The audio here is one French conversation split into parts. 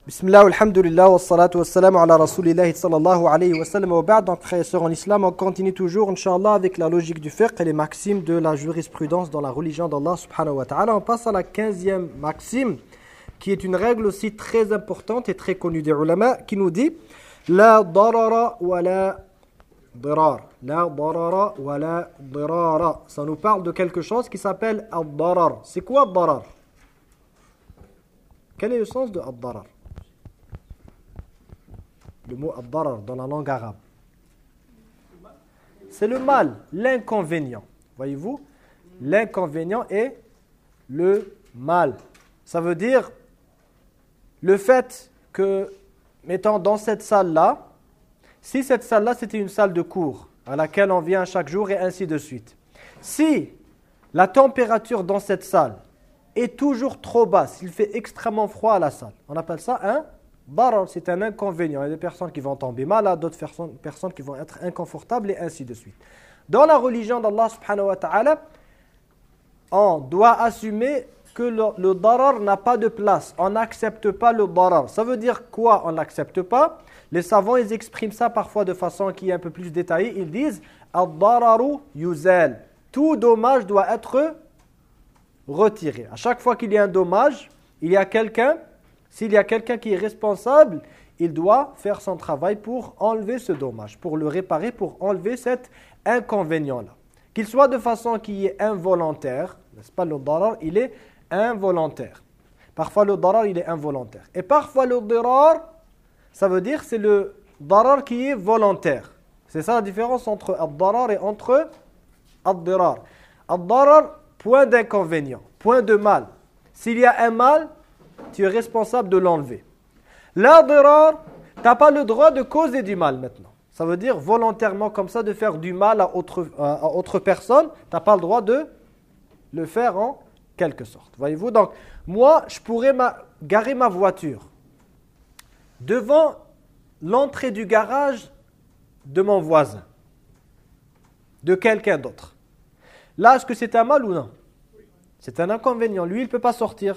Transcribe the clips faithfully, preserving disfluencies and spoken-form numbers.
Bismillah, alhamdulillah, wa salatu wa salam ala rasulillahi sallallahu alayhi wa sallam wa ba'd. Donc frères et sœurs en islam, on continue toujours inshallah avec la logique du fiqh et les maximes de la jurisprudence dans la religion d'Allah subhanahu wa ta'ala. On passe à la quinzième maxime qui est une règle aussi très importante et très connue des ulama qui nous dit la darara wa la dirar. La darara wa la dirara. Ça nous parle de quelque chose qui s'appelle ad-darar. C'est quoi ad-darar? Quel est le sens de ad-darar? Le mot ad-darar dans la langue arabe. C'est le mal, l'inconvénient. Voyez-vous? L'inconvénient est le mal. Ça veut dire le fait que, mettons dans cette salle-là, si cette salle-là c'était une salle de cours à laquelle on vient chaque jour et ainsi de suite. Si la température dans cette salle est toujours trop basse, il fait extrêmement froid à la salle, on appelle ça un darar, c'est un inconvénient. Il y a des personnes qui vont tomber malades, d'autres personnes, personnes qui vont être inconfortables et ainsi de suite. Dans la religion d'Allah subhanahu wa ta'ala, on doit assumer que le, le darar n'a pas de place. On n'accepte pas le darar. Ça veut dire quoi on n'accepte pas? Les savants, ils expriment ça parfois de façon qui est un peu plus détaillée. Ils disent « ad-dararu yuzal ». Tout dommage doit être retiré. À chaque fois qu'il y a un dommage, il y a quelqu'un, s'il y a quelqu'un qui est responsable, il doit faire son travail pour enlever ce dommage, pour le réparer, pour enlever cet inconvénient-là. Qu'il soit de façon qui est involontaire, n'est-ce pas, le darar, il est involontaire. Parfois le darar, il est involontaire. Et parfois le dirar, ça veut dire c'est le darar qui est volontaire. C'est ça la différence entre ad-darar et entre ad-dirar. Ad-darar, point d'inconvénient, point de mal. S'il y a un mal, tu es responsable de l'enlever. L'ad-dirar, tu n'as pas le droit de causer du mal maintenant. Ça veut dire volontairement comme ça de faire du mal à autre, à autre personne. Tu n'as pas le droit de le faire en quelque sorte. Voyez-vous? Donc, moi, je pourrais ma, garer ma voiture devant l'entrée du garage de mon voisin, de quelqu'un d'autre. Là, est-ce que c'est un mal ou non? C'est un inconvénient. Lui, il ne peut pas sortir.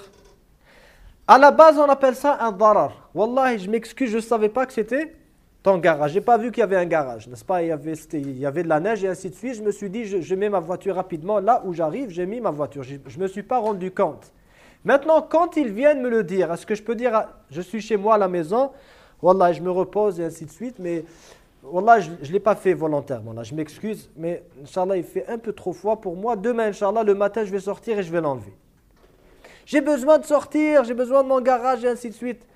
À la base, on appelle ça un darar. Wallahi, je m'excuse, je ne savais pas que c'était ton garage. Je n'ai pas vu qu'il y avait un garage, n'est-ce pas? Il y avait, il y avait de la neige et ainsi de suite. Je me suis dit, je, je mets ma voiture rapidement. Là où j'arrive, j'ai mis ma voiture. Je ne me suis pas rendu compte. Maintenant, quand ils viennent me le dire, est-ce que je peux dire, je suis chez moi à la maison, Wallahi, je me repose et ainsi de suite, mais Wallahi, je ne l'ai pas fait volontairement. Là, je m'excuse, mais Inch'Allah, il fait un peu trop froid pour moi. Demain, Inch'Allah, le matin, je vais sortir et je vais l'enlever. J'ai besoin de sortir, j'ai besoin de mon garage et ainsi de suite.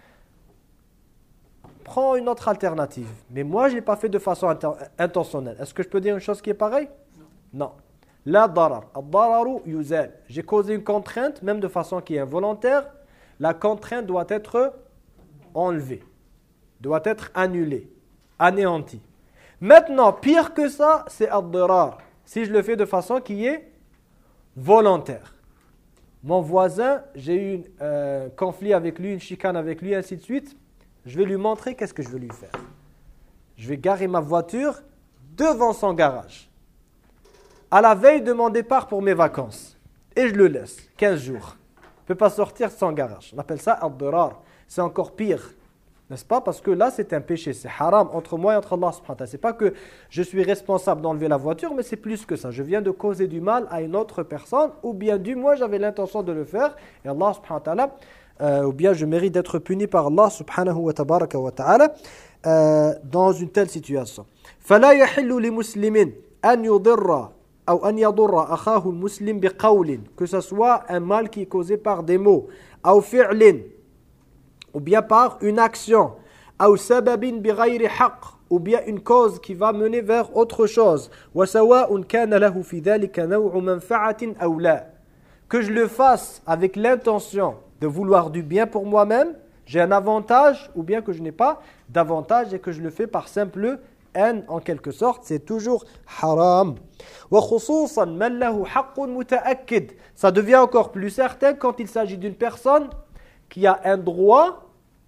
Prends une autre alternative. Mais moi, je ne l'ai pas fait de façon intentionnelle. Est-ce que je peux dire une chose qui est pareille? Non. Non. La darar. Ad-dararu yuzal. J'ai causé une contrainte, même de façon qui est involontaire. La contrainte doit être enlevée. Doit être annulée. Anéantie. Maintenant, pire que ça, c'est ad-darar. Si je le fais de façon qui est volontaire. Mon voisin, j'ai eu un euh, conflit avec lui, une chicane avec lui, ainsi de suite. Je vais lui montrer qu'est-ce que je veux lui faire. Je vais garer ma voiture devant son garage. À la veille de mon départ pour mes vacances. Et je le laisse, quinze jours. Il ne peut pas sortir de son garage. On appelle ça ad-dirar. C'est encore pire. N'est-ce pas? Parce que là, c'est un péché. C'est haram entre moi et entre Allah subhanahu wa ta'ala. Ce n'est pas que je suis responsable d'enlever la voiture, mais c'est plus que ça. Je viens de causer du mal à une autre personne, ou bien du moins, j'avais l'intention de le faire. Et Allah subhanahu wa ta'ala, euh, ou bien je mérite d'être puni par Allah subhanahu wa ta'ala euh, dans une telle situation. فَلَا يَحِلُّ لِمُسْلِمٍ أَنْ يُضِرَّ أو أن يضر أخاه المسلم بقول, que ce soit un mal qui est causé par des mots, أو فعل, ou bien par une action, أو سبب بغير حق, ou bien une cause qui va mener vers autre chose, وسواء كان له في ذلك نوع منفعة أو لا, que je le fasse avec l'intention de vouloir du bien pour moi-même, j'ai un avantage, ou bien que je n'ai pas d'avantage et que je le fais par simple haine en quelque sorte, c'est toujours haram. وخصوصا من له حق متأكد, ça devient encore plus certain quand il s'agit d'une personne qui a un droit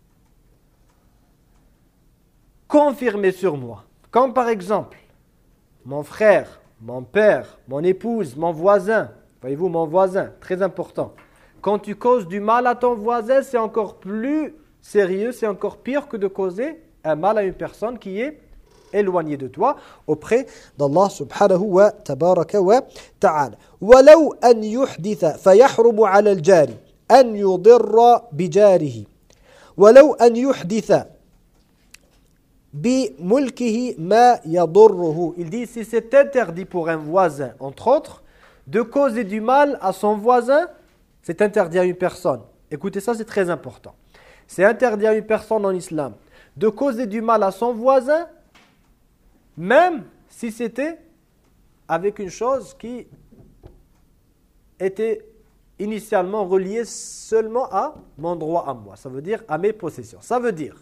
confirmé sur moi. Comme par exemple, mon frère, mon père, mon épouse, mon voisin. Voyez-vous, mon voisin, très important. Quand tu causes du mal à ton voisin, c'est encore plus sérieux, c'est encore pire que de causer un mal à une personne qui est éloignée de toi auprès d'Allah subhanahu wa tabaraka wa ta'ala. وَلَوْ أَنْ يُحْدِثَ فَيَحْرُمُ عَلَى الْجَارِ أَنْ يُضِرَّ بِجَارِهِ وَلَوْ أَنْ يُحْدِثَ بِمُلْكِهِ مَا يَضُرُّهُ. Il dit, si c'est interdit pour un voisin, entre autres, de causer du mal à son voisin, c'est interdit à une personne. Écoutez ça, c'est très important. C'est interdit à une personne en islam de causer du mal à son voisin, même si c'était avec une chose qui était initialement reliée seulement à mon droit à moi. Ça veut dire à mes possessions. Ça veut dire,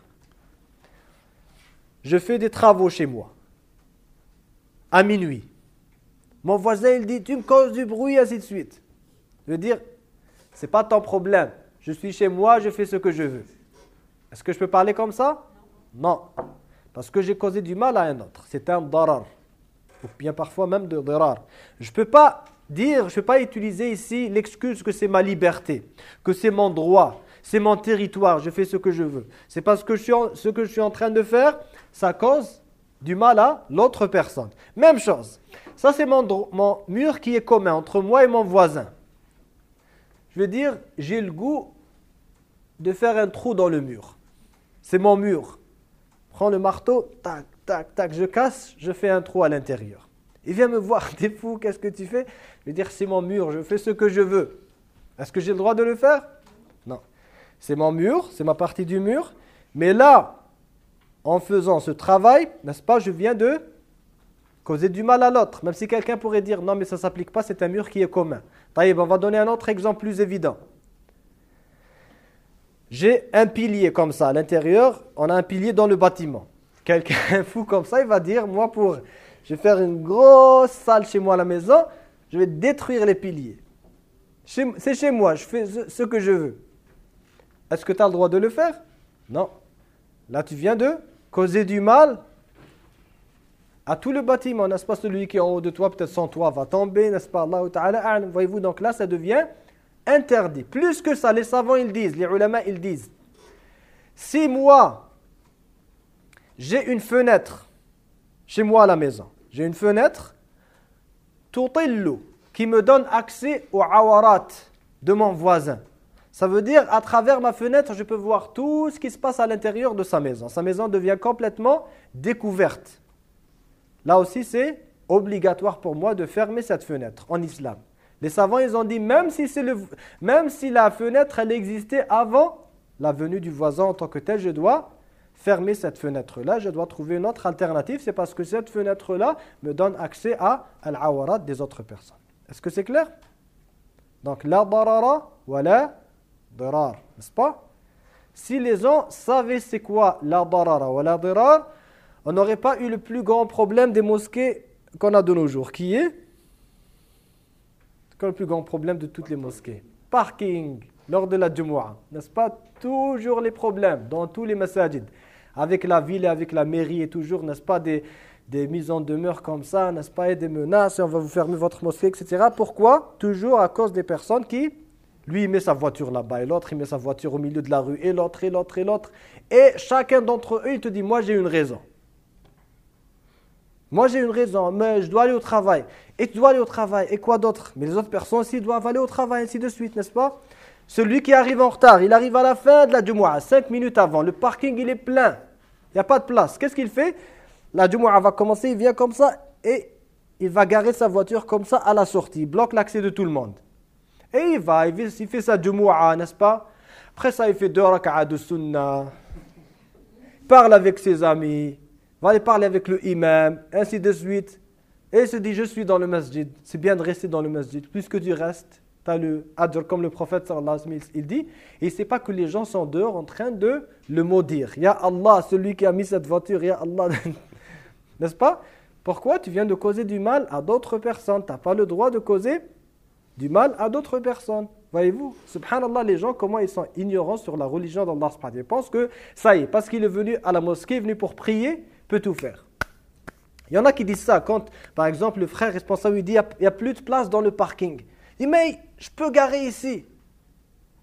je fais des travaux chez moi, à minuit. Mon voisin, il dit, tu me causes du bruit, ainsi de suite. Je veux dire, c'est pas ton problème. Je suis chez moi, je fais ce que je veux. Est-ce que je peux parler comme ça? Non. Parce que j'ai causé du mal à un autre. C'est un darar. Ou bien parfois même de darar. Je ne peux pas dire, je ne peux pas utiliser ici l'excuse que c'est ma liberté, que c'est mon droit, c'est mon territoire, je fais ce que je veux. C'est parce que je suis en, ce que je suis en train de faire, ça cause du mal à l'autre personne. Même chose. Ça, c'est mon, mon mur qui est commun entre moi et mon voisin. Je veux dire, j'ai le goût de faire un trou dans le mur. C'est mon mur. Prends le marteau, tac, tac, tac, je casse, je fais un trou à l'intérieur. Il vient me voir, t'es fou, qu'est-ce que tu fais? Je veux dire, c'est mon mur, je fais ce que je veux. Est-ce que j'ai le droit de le faire? Non. C'est mon mur, c'est ma partie du mur. Mais là, en faisant ce travail, n'est-ce pas, je viens de causer du mal à l'autre. Même si quelqu'un pourrait dire, non mais ça ne s'applique pas, c'est un mur qui est commun. Taïb, on va donner un autre exemple plus évident. J'ai un pilier comme ça à l'intérieur, on a un pilier dans le bâtiment. Quelqu'un fou comme ça, il va dire, moi pour, je vais faire une grosse salle chez moi à la maison, je vais détruire les piliers. C'est chez moi, je fais ce que je veux. Est-ce que tu as le droit de le faire? Non. Là, tu viens de causer du mal à tout le bâtiment, n'est-ce pas? Celui qui est en haut de toi, peut-être sans toi, va tomber, n'est-ce pas? Allah Ta'ala, voyez-vous, donc là, ça devient interdit. Plus que ça, les savants, ils disent, les ulama, ils disent, si moi, j'ai une fenêtre, chez moi à la maison, j'ai une fenêtre, tutillu, qui me donne accès aux awarat de mon voisin. Ça veut dire, à travers ma fenêtre, je peux voir tout ce qui se passe à l'intérieur de sa maison. Sa maison devient complètement découverte. Là aussi, c'est obligatoire pour moi de fermer cette fenêtre en islam. Les savants, ils ont dit, même si, c'est le, même si la fenêtre, elle existait avant la venue du voisin en tant que tel, je dois fermer cette fenêtre-là, je dois trouver une autre alternative. C'est parce que cette fenêtre-là me donne accès à al-awarat des autres personnes. Est-ce que c'est clair? Donc, la darara wa la dirar, n'est-ce pas? Si les gens savaient c'est quoi la darara wa la dirar, on n'aurait pas eu le plus grand problème des mosquées qu'on a de nos jours, qui est le plus grand problème de toutes les mosquées. Parking, lors de la Jumu'ah, n'est-ce pas? Toujours les problèmes dans tous les masajid. Avec la ville et avec la mairie, et toujours, n'est-ce pas, des, des mises en demeure comme ça, n'est-ce pas, et des menaces, on va vous fermer votre mosquée, et cetera. Pourquoi? Toujours à cause des personnes qui, lui, il met sa voiture là-bas, et l'autre, il met sa voiture au milieu de la rue, et l'autre, et l'autre, et l'autre. Et chacun d'entre eux, il te dit, moi, j'ai une raison. Moi, j'ai une raison, mais je dois aller au travail. Et tu dois aller au travail. Et quoi d'autre? Mais les autres personnes aussi doivent aller au travail, ainsi de suite, n'est-ce pas? Celui qui arrive en retard, il arrive à la fin de la Jumu'ah, cinq minutes avant. Le parking, il est plein. Il n'y a pas de place. Qu'est-ce qu'il fait? La Jumu'ah va commencer, il vient comme ça et il va garer sa voiture comme ça à la sortie. Il bloque l'accès de tout le monde. Et il va, il fait sa Jumu'ah, n'est-ce pas? Après ça, il fait deux raka'a de sunnah. Il parle avec ses amis. Va aller parler avec le imam, ainsi de suite. Et il se dit, je suis dans le masjid. C'est bien de rester dans le masjid. Plus que tu restes, tu as le adr, comme le prophète sallallahu alayhi wa sallam, il dit. Et il ne sait pas que les gens sont dehors en train de le maudire. Ya Allah, celui qui a mis cette voiture, Ya Allah. N'est-ce pas? Pourquoi? Tu viens de causer du mal à d'autres personnes. Tu n'as pas le droit de causer du mal à d'autres personnes. Voyez-vous, subhanallah, les gens, comment ils sont ignorants sur la religion d'Allah. Ils pensent que ça y est, parce qu'il est venu à la mosquée, il est venu pour prier, peut tout faire. Il y en a qui disent ça quand, par exemple, le frère responsable lui dit il n'y a, a plus de place dans le parking. Il dit mais je peux garer ici.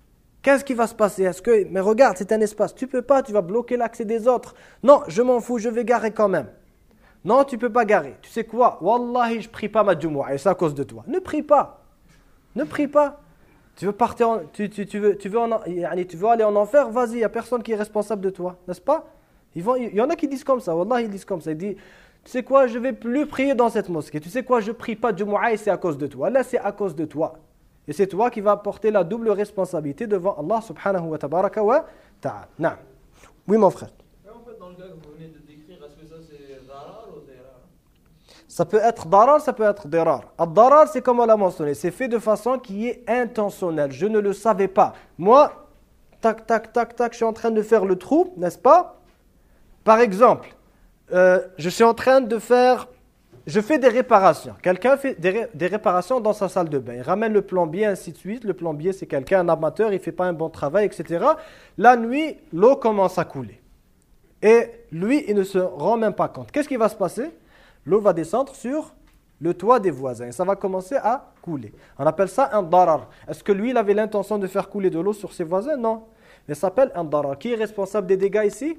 Qu'est-ce qui va se passer? Est-ce que, mais regarde, c'est un espace. Tu peux pas, tu vas bloquer l'accès des autres. Non, je m'en fous, je vais garer quand même. Non, tu peux pas garer. Tu sais quoi? Wallahi, je prie pas ma Jumu'ah et c'est à cause de toi. Ne prie pas. Ne prie pas. Tu veux partir, en, tu, tu, tu, veux, tu, veux en, tu veux aller en enfer? Vas-y, il n'y a personne qui est responsable de toi, n'est-ce pas? Ils vont, il y en a qui disent comme ça. Wallahi, ils disent comme ça. Ils disent, tu sais quoi, je vais plus prier dans cette mosquée. Tu sais quoi, je prie pas Jumu'ah et c'est à cause de toi. Là, c'est à cause de toi. Et c'est toi qui vas porter la double responsabilité devant Allah subhanahu wa tabaraka wa ta'ala. Naam. Oui, mon frère. Et en fait, dans le cas que vous venez de décrire, est-ce que ça c'est darar ou dirar? Ça peut être darar, ça peut être dirar. Ad-darar, c'est comme on l'a mentionné, c'est fait de façon qui est intentionnelle. Je ne le savais pas. Moi, tac, tac, tac, tac, je suis en train de faire le trou, n'est-ce pas? Par exemple, euh, je suis en train de faire... Je fais des réparations. Quelqu'un fait des, ré, des réparations dans sa salle de bain. Il ramène le plombier, ainsi de suite. Le plombier, c'est quelqu'un, un amateur, il ne fait pas un bon travail, et cetera. La nuit, l'eau commence à couler. Et lui, il ne se rend même pas compte. Qu'est-ce qui va se passer? L'eau va descendre sur le toit des voisins. Et ça va commencer à couler. On appelle ça un darar. Est-ce que lui, il avait l'intention de faire couler de l'eau sur ses voisins? Non. Mais ça s'appelle un darar. Qui est responsable des dégâts ici?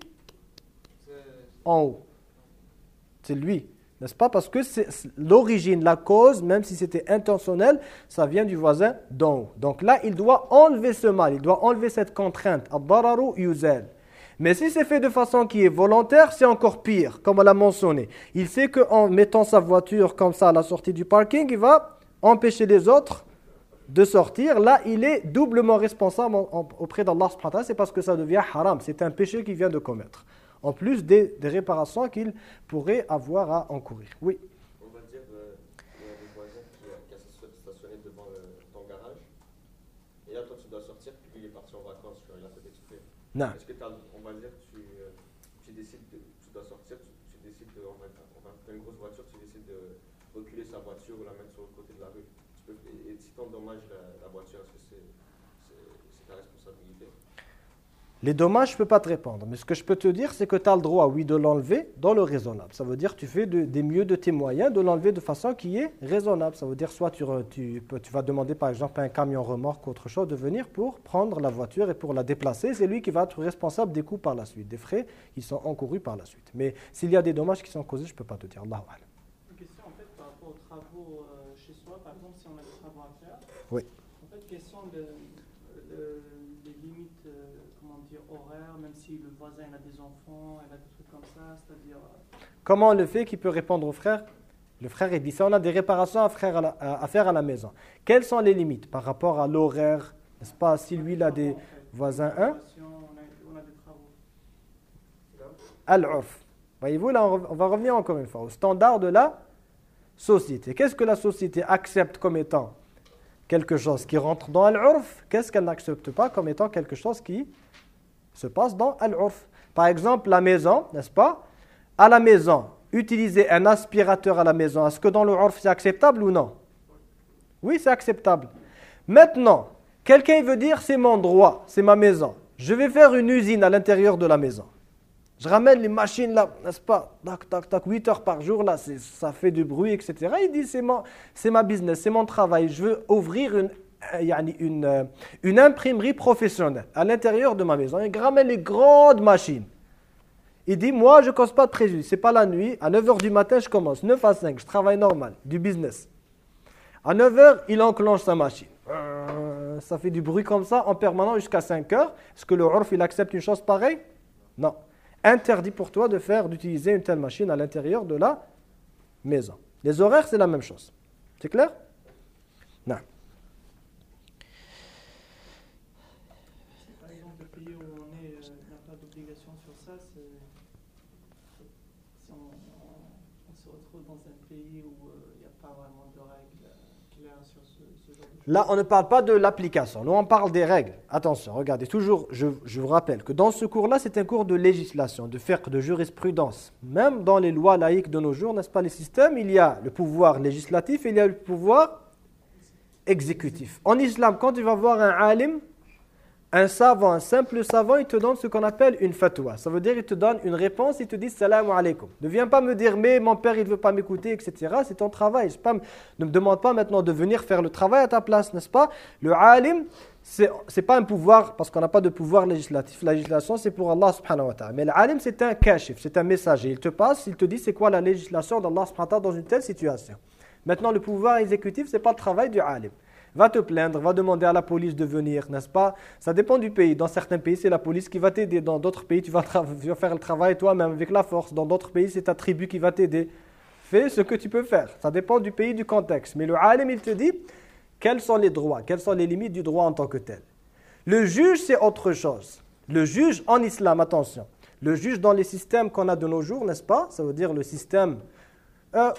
En haut. C'est lui. N'est-ce pas? Parce que c'est l'origine, la cause, même si c'était intentionnel, ça vient du voisin d'en haut. Donc là, il doit enlever ce mal, il doit enlever cette contrainte. Ad-dararu yuzal. Mais si c'est fait de façon qui est volontaire, c'est encore pire, comme on l'a mentionné. Il sait qu'en mettant sa voiture comme ça à la sortie du parking, il va empêcher les autres de sortir. Là, il est doublement responsable auprès d'Allah subhanahu wa ta'ala, c'est parce que ça devient haram. C'est un péché qu'il vient de commettre. En plus des, des réparations qu'il pourrait avoir à encourir. Oui. On va dire qu'il euh, y a des voisins qui, qui a stationné devant le, ton garage. Et là, toi, tu dois sortir, puis lui, il est parti en vacances. Il a fait exprès. Non. Est-ce que on va dire tu, euh, tu décides, de, tu dois sortir, tu, tu décides de, on va, on va faire une grosse voiture, tu décides de reculer sa voiture ou la mettre sur le côté de la rue. Tu peux, et, et si tu endommages la, la voiture, est-ce que c'est ta responsabilité? Les dommages, je ne peux pas te répondre. Mais ce que je peux te dire, c'est que tu as le droit, oui, de l'enlever dans le raisonnable. Ça veut dire que tu fais de, des mieux de tes moyens de l'enlever de façon qui est raisonnable. Ça veut dire soit tu, tu, tu vas demander par exemple à un camion remorque ou autre chose de venir pour prendre la voiture et pour la déplacer. C'est lui qui va être responsable des coûts par la suite, des frais qui sont encourus par la suite. Mais s'il y a des dommages qui sont causés, je ne peux pas te dire. Allahu a'lam. Une question en fait par rapport aux travaux euh, chez soi, par exemple si on a des travaux à faire. Oui. En fait, question de, de, des limites. Euh, comment dire, horaire, même si le voisin il a des enfants, il a des trucs comme ça, c'est-à-dire... Comment on le fait? Qui peut répondre au frère? Le frère, il dit ça, on a des réparations à, frère à, la, à faire à la maison. Quelles sont les limites par rapport à l'horaire? N'est-ce pas? Si lui, il a des voisins, hein? On a des travaux. Al-urf. Voyez-vous, là, on va revenir encore une fois au standard de la société. Qu'est-ce que la société accepte comme étant quelque chose qui rentre dans Al-urf? Qu'est-ce qu'elle n'accepte pas comme étant quelque chose qui se passe dans Al-urf? Par exemple, la maison, n'est-ce pas? À la maison, utiliser un aspirateur à la maison, est-ce que dans le urf c'est acceptable ou non? Oui, c'est acceptable. Maintenant, quelqu'un veut dire c'est mon droit, c'est ma maison. Je vais faire une usine à l'intérieur de la maison. Je ramène les machines là, n'est-ce pas? Tac, tac, tac, huit heures par jour, là, ça fait du bruit, et cetera. Il dit c'est c'est ma business, c'est mon travail. Je veux ouvrir une, une, une, une imprimerie professionnelle à l'intérieur de ma maison. Il ramène les grandes machines. Il dit, moi, je ne cause pas de préjudice. Ce n'est pas la nuit. À neuf heures du matin, je commence. neuf à cinq, je travaille normal, du business. À neuf heures, il enclenche sa machine. Euh, ça fait du bruit comme ça en permanent jusqu'à cinq heures. Est-ce que le urf, il accepte une chose pareille? Non. Interdit pour toi de faire, d'utiliser une telle machine à l'intérieur de la maison. Les horaires, c'est la même chose. C'est clair? Non. Par exemple, le pays où on est, il n'y a pas d'obligation sur ça, c'est si on, on, on se retrouve dans un pays où il n'y a pas vraiment de règles claires sur ce, ce genre de choses. Là, on ne parle pas de l'application. Nous, on parle des règles. Attention, regardez, toujours, je, je vous rappelle que dans ce cours-là, c'est un cours de législation, de fiqh, de jurisprudence. Même dans les lois laïques de nos jours, n'est-ce pas, les systèmes, il y a le pouvoir législatif et il y a le pouvoir exécutif. En islam, quand tu vas voir un alim, un savant, un simple savant, il te donne ce qu'on appelle une fatwa. Ça veut dire il te donne une réponse, il te dit salam alaykoum. Ne viens pas me dire mais mon père il ne veut pas m'écouter, et cetera. C'est ton travail. Pas, ne me demande pas maintenant de venir faire le travail à ta place, n'est-ce pas? Le alim, c'est c'est pas un pouvoir, parce qu'on n'a pas de pouvoir législatif. La législation, c'est pour Allah subhanahu wa ta'ala. Mais l'alim, c'est un kashif, c'est un messager. Il te passe, il te dit c'est quoi la législation d'Allah subhanahu wa ta'ala dans une telle situation. Maintenant, le pouvoir exécutif, c'est pas le travail du alim. Va te plaindre, va demander à la police de venir, n'est-ce pas? Ça dépend du pays. Dans certains pays, c'est la police qui va t'aider. Dans d'autres pays, tu vas, tu vas faire le travail toi-même avec la force. Dans d'autres pays, c'est ta tribu qui va t'aider. Fais ce que tu peux faire. Ça dépend du pays, du contexte. Mais le alim, il te dit quels sont les droits, quelles sont les limites du droit en tant que tel. Le juge, c'est autre chose. Le juge en islam, attention. Le juge dans les systèmes qu'on a de nos jours, n'est-ce pas? Ça veut dire le système... Euh,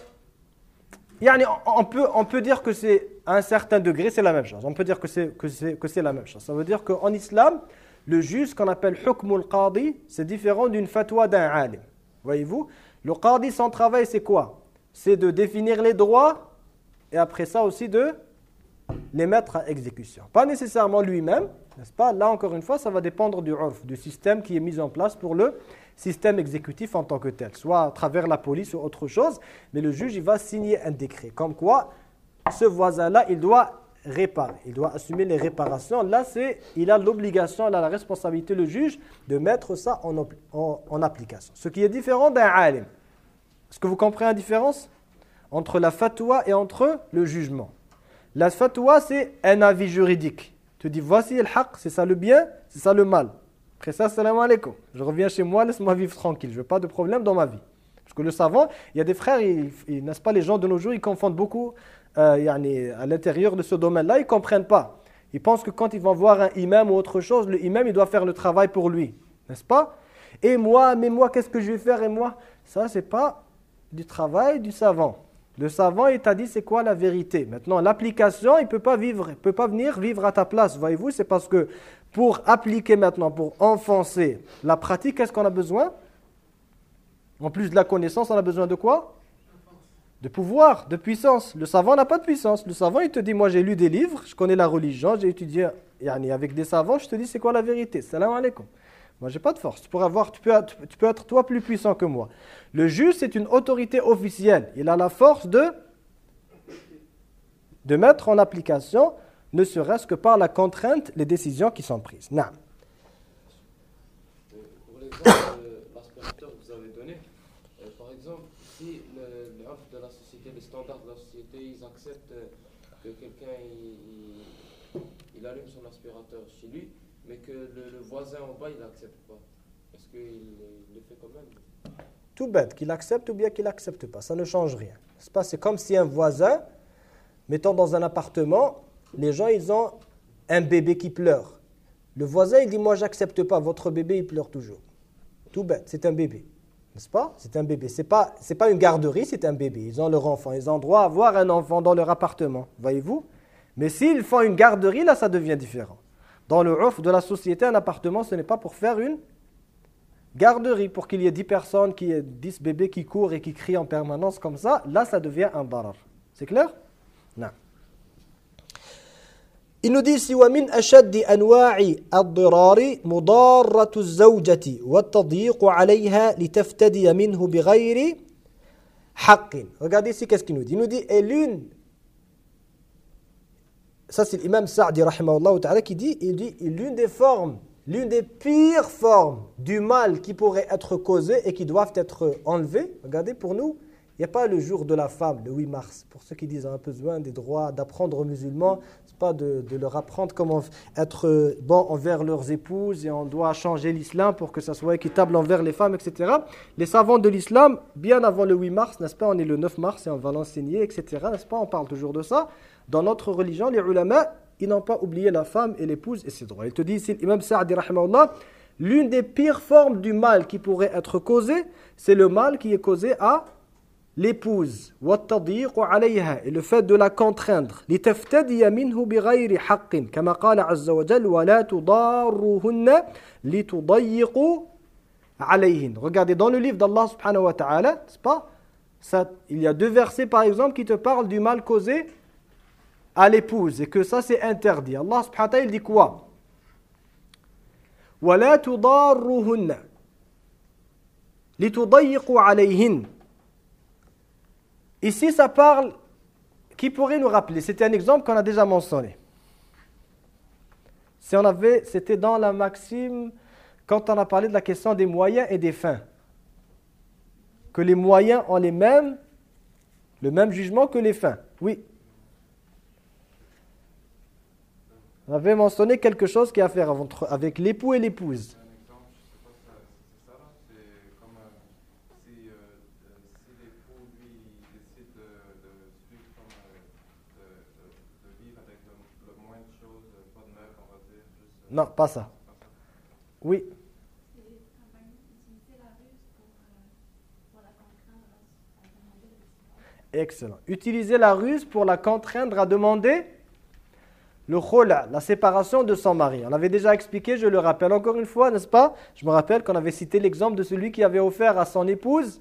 Yani, on, peut, on peut dire que c'est à un certain degré, c'est la même chose. On peut dire que c'est, que c'est, que c'est la même chose. Ça veut dire qu'en islam, le juge, ce qu'on appelle hukmul qadi, c'est différent d'une fatwa d'un alim. Voyez-vous? Le qadi, son travail, c'est quoi? C'est de définir les droits et après ça aussi de les mettre à exécution. Pas nécessairement lui-même, n'est-ce pas? Là, encore une fois, ça va dépendre du urf, du système qui est mis en place pour le système exécutif en tant que tel, soit à travers la police ou autre chose, mais le juge, il va signer un décret. Comme quoi, ce voisin-là, il doit réparer, il doit assumer les réparations. Là, c'est, il a l'obligation, il a la responsabilité, le juge, de mettre ça en, en, en application. Ce qui est différent d'un alim. Est-ce que vous comprenez la différence entre la fatwa et entre le jugement? La fatwa, c'est un avis juridique. Tu dis, voici le haq, c'est ça le bien, c'est ça le mal. Après ça, salam alaikum. Je reviens chez moi, laisse-moi vivre tranquille. Je veux pas de problème dans ma vie. Parce que le savant, il y a des frères, ils, ils, n'est-ce pas, les gens de nos jours, ils confondent beaucoup euh, yani, à l'intérieur de ce domaine-là, ils ne comprennent pas. Ils pensent que quand ils vont voir un imam ou autre chose, le imam, il doit faire le travail pour lui. N'est-ce pas? Et moi, mais moi, qu'est-ce que je vais faire? Et moi, ça, c'est pas du travail du savant. Le savant, il t'a dit c'est quoi la vérité. Maintenant, l'application, il ne peut pas vivre, il peut pas venir vivre à ta place. Voyez-vous, c'est parce que pour appliquer maintenant, pour enfoncer la pratique, qu'est-ce qu'on a besoin? En plus de la connaissance, on a besoin de quoi? De pouvoir, de puissance. Le savant n'a pas de puissance. Le savant, il te dit, moi j'ai lu des livres, je connais la religion, j'ai étudié yani, avec des savants, je te dis c'est quoi la vérité. Salam alaikum. Moi, j'ai pas de force. Tu, pourrais avoir, tu, peux être, tu peux être toi plus puissant que moi. Le juge, c'est une autorité officielle. Il a la force de, de mettre en application, ne serait-ce que par la contrainte, les décisions qui sont prises. Non. Pour l'exemple de l'aspirateur que vous avez donné, euh, par exemple, si le, le offre de la société, les standards de la société, ils acceptent que quelqu'un il, il, il allume son aspirateur chez lui, mais que le, le voisin en bas, il n'accepte pas. Est-ce qu'il il le fait quand même? Tout bête, qu'il accepte ou bien qu'il n'accepte pas, ça ne change rien. C'est pas, c'est comme si un voisin, mettons dans un appartement, les gens, ils ont un bébé qui pleure. Le voisin, il dit, moi, j'accepte pas, votre bébé, il pleure toujours. Tout bête, c'est un bébé. N'est-ce pas? C'est un bébé. C'est pas, c'est pas une garderie, c'est un bébé. Ils ont leur enfant. Ils ont droit à avoir un enfant dans leur appartement. Voyez-vous? Mais s'ils font une garderie, là, ça devient différent. Dans le ouf de la société, un appartement, ce n'est pas pour faire une garderie, pour qu'il y ait dix personnes, qu'il y ait dix bébés qui courent et qui crient en permanence comme ça. Là, ça devient un darar. C'est clair? Non. Il nous dit ici ومن أشد أنواع الضرار مضارة الزوجة والتضييق عليها لتفتدي منه بغير حق. Regardez ici qu'est-ce qu'il nous dit. Il nous dit et l'une, ça c'est l'imam Sa'di rahimahullah ta'ala qui dit, il dit l'une des formes, l'une des pires formes du mal qui pourrait être causé et qui doivent être enlevées. Regardez pour nous. Il n'y a pas le jour de la femme, le huit mars. Pour ceux qui disent qu'on a besoin des droits, d'apprendre aux musulmans, ce n'est pas de, de leur apprendre comment être bon envers leurs épouses et on doit changer l'islam pour que ça soit équitable envers les femmes, et cetera. Les savants de l'islam, bien avant le huit mars, n'est-ce pas, on est le neuf mars et on va l'enseigner, et cetera. N'est-ce pas, on parle toujours de ça. Dans notre religion, les ulama, ils n'ont pas oublié la femme et l'épouse et ses droits. Il te dit ici, l'imam Sa'di rahimahullah, l'une des pires formes du mal qui pourrait être causé, c'est le mal qui est causé à l'épouse, et le fait de la contraindre. لِتَفْتَدِيَ مِنْهُ بِغَيْرِ حَقٍ كما قال عز وجل وَلَا تُضَارُّهُنَّ لِتُضَيِّقُوا عَلَيْهِنْ. Regardez dans le livre d'Allah subhanahu wa ta'ala, n'est-ce pas? Ça, il y a deux versets par exemple qui te parlent du mal causé à l'épouse et que ça c'est interdit. Allah subhanahu wa ta'ala il dit quoi? وَلَا تُضَارُّهُنَّ لِتُضَيِّقُوا عَلَيْهِنْ. Ici, ça parle, qui pourrait nous rappeler, c'était un exemple qu'on a déjà mentionné. Si on avait, c'était dans la maxime, quand on a parlé de la question des moyens et des fins. Que les moyens ont les mêmes, le même jugement que les fins. Oui. On avait mentionné quelque chose qui a à faire avec l'époux et l'épouse. Un exemple, je ne sais pas si c'est ça là, c'est comme euh, si, euh, si l'époux lui décide de, de suivre comme euh, de, de, de vivre avec le, le moins de choses, pas de meubles, on va dire. Juste, euh, Non, pas ça. pas ça. Oui. C'est enfin, utiliser la ruse pour, euh, pour la contraindre à demander le séparation. Excellent. Utiliser la ruse pour la contraindre à demander le khula, la séparation de son mari. On avait déjà expliqué, je le rappelle encore une fois, n'est-ce pas? Je me rappelle qu'on avait cité l'exemple de celui qui avait offert à son épouse,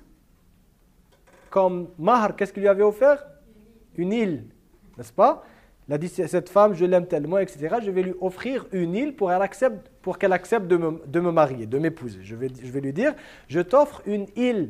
comme mahr, qu'est-ce qu'il lui avait offert? Une île, n'est-ce pas? Il a dit, cette femme, je l'aime tellement, et cetera. Je vais lui offrir une île pour qu'elle accepte, pour qu'elle accepte de me, de me marier, de m'épouser. Je vais, je vais lui dire, je t'offre une île.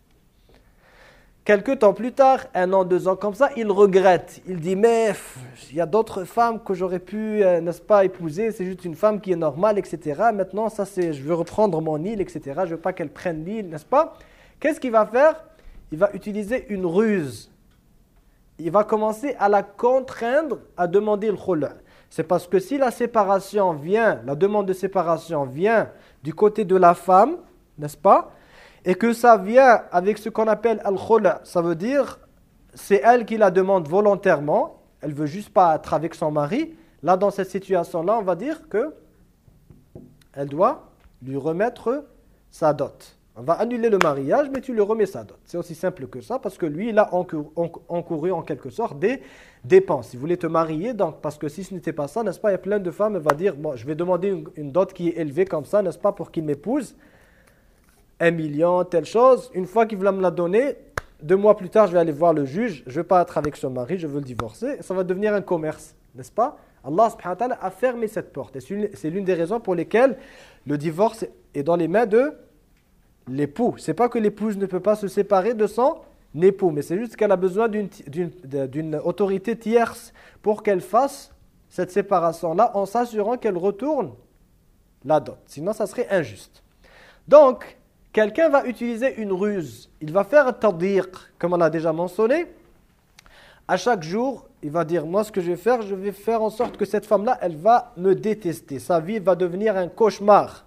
Quelques temps plus tard, un an, deux ans comme ça, il regrette. Il dit, mais pff, il y a d'autres femmes que j'aurais pu, euh, n'est-ce pas, épouser. C'est juste une femme qui est normale, et cetera. Maintenant, ça, c'est, je veux reprendre mon île, et cetera. Je veux pas qu'elle prenne l'île, n'est-ce pas? Qu'est-ce qu'il va faire? Il va utiliser une ruse. Il va commencer à la contraindre à demander le khula. C'est parce que si la séparation vient, la demande de séparation vient du côté de la femme, n'est-ce pas? Et que ça vient avec ce qu'on appelle al-khula, ça veut dire c'est elle qui la demande volontairement, elle veut juste pas être avec son mari. Là, dans cette situation-là, on va dire que elle doit lui remettre sa dot. On va annuler le mariage, mais tu lui remets sa dot. C'est aussi simple que ça, parce que lui, il a encouru, encouru en quelque sorte des dépenses. Il voulait te marier, donc, parce que si ce n'était pas ça, n'est-ce pas, il y a plein de femmes, elle va dire, bon, je vais demander une, une dot qui est élevée comme ça, n'est-ce pas, pour qu'il m'épouse. Un million, telle chose. Une fois qu'il va me la donner, deux mois plus tard, je vais aller voir le juge. Je ne veux pas être avec son mari, je veux le divorcer. Ça va devenir un commerce, n'est-ce pas? Allah subhanahu wa ta'ala a fermé cette porte. Et c'est l'une des raisons pour lesquelles le divorce est dans les mains de l'époux. Ce n'est pas que l'épouse ne peut pas se séparer de son époux, mais c'est juste qu'elle a besoin d'une d'une d'une autorité tierce pour qu'elle fasse cette séparation-là en s'assurant qu'elle retourne la dot. Sinon, ça serait injuste. Donc, quelqu'un va utiliser une ruse. Il va faire un tadiq, comme on l'a déjà mentionné. À chaque jour, il va dire, moi ce que je vais faire, je vais faire en sorte que cette femme-là, elle va me détester. Sa vie va devenir un cauchemar.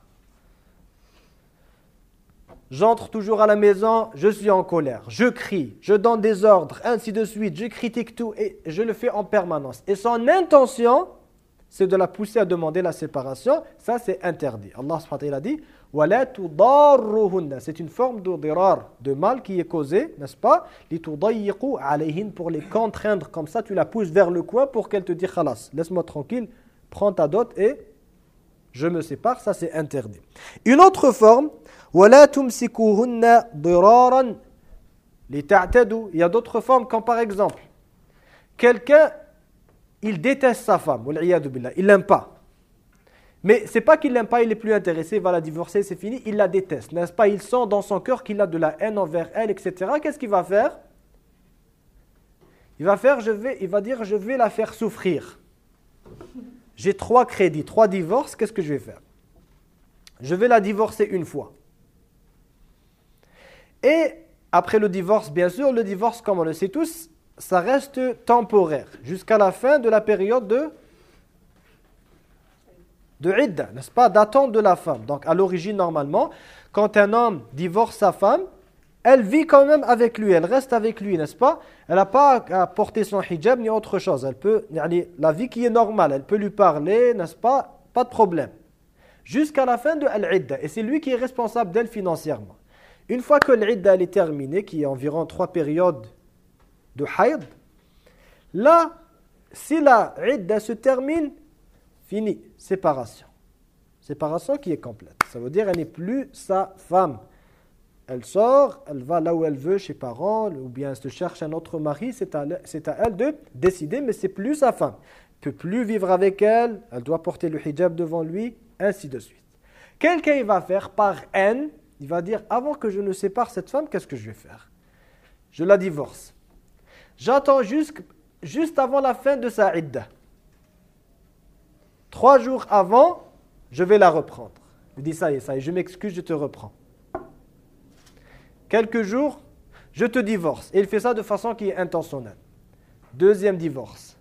J'entre toujours à la maison, je suis en colère, je crie, je donne des ordres, ainsi de suite, je critique tout et je le fais en permanence. Et son intention, c'est de la pousser à demander la séparation. Ça, c'est interdit. Allah subhanahu wa ta'ala dit وَلَا تُضَارُّهُنَّ. C'est une forme de dirar, de mal qui est causé, n'est-ce pas? لِتُضَيِّقُوا عَلَيْهِنَّ, pour les contraindre. Comme ça, tu la pousses vers le coin pour qu'elle te dise khalas, laisse-moi tranquille, prends ta dot et je me sépare. Ça, c'est interdit. Une autre forme, وَلَا تُمْسِكُوهُنَّ ضِرَارًا لِتَعْتَدُوا. Il y a d'autres formes, comme par exemple, quelqu'un, il déteste sa femme, il l'aime pas. Mais c'est pas qu'il l'aime pas, il est plus intéressé, il va la divorcer, c'est fini, il la déteste, n'est-ce pas? Il sent dans son cœur qu'il a de la haine envers elle, et cetera. Qu'est-ce qu'il va faire? Il va faire, je vais, il va dire, je vais la faire souffrir. J'ai trois crédits, trois divorces, qu'est-ce que je vais faire? Je vais la divorcer une fois. Et après le divorce, bien sûr, le divorce, comme on le sait tous, ça reste temporaire, jusqu'à la fin de la période de de idda, n'est-ce pas, d'attente de la femme. Donc, à l'origine, normalement, quand un homme divorce sa femme, elle vit quand même avec lui, elle reste avec lui, n'est-ce pas? Elle n'a pas à porter son hijab ni autre chose. Elle peut, la vie qui est normale, elle peut lui parler, n'est-ce pas? Pas de problème. Jusqu'à la fin de l'idda. Et c'est lui qui est responsable d'elle financièrement. Une fois que l'idda est terminée, qui est environ trois périodes de hayd, là, si la idda se termine, fini, séparation. Séparation qui est complète. Ça veut dire qu'elle n'est plus sa femme. Elle sort, elle va là où elle veut, chez parents, ou bien elle se cherche un autre mari, c'est à, c'est à elle de décider, mais c'est plus sa femme. Elle ne peut plus vivre avec elle, elle doit porter le hijab devant lui, ainsi de suite. Quelqu'un il va faire par haine, il va dire, avant que je ne sépare cette femme, qu'est-ce que je vais faire? Je la divorce. J'attends juste, juste avant la fin de sa idda. Trois jours avant, je vais la reprendre. Il dit ça y est, ça y est, je m'excuse, je te reprends. Quelques jours, je te divorce. Et il fait ça de façon qui est intentionnelle. Deuxième divorce.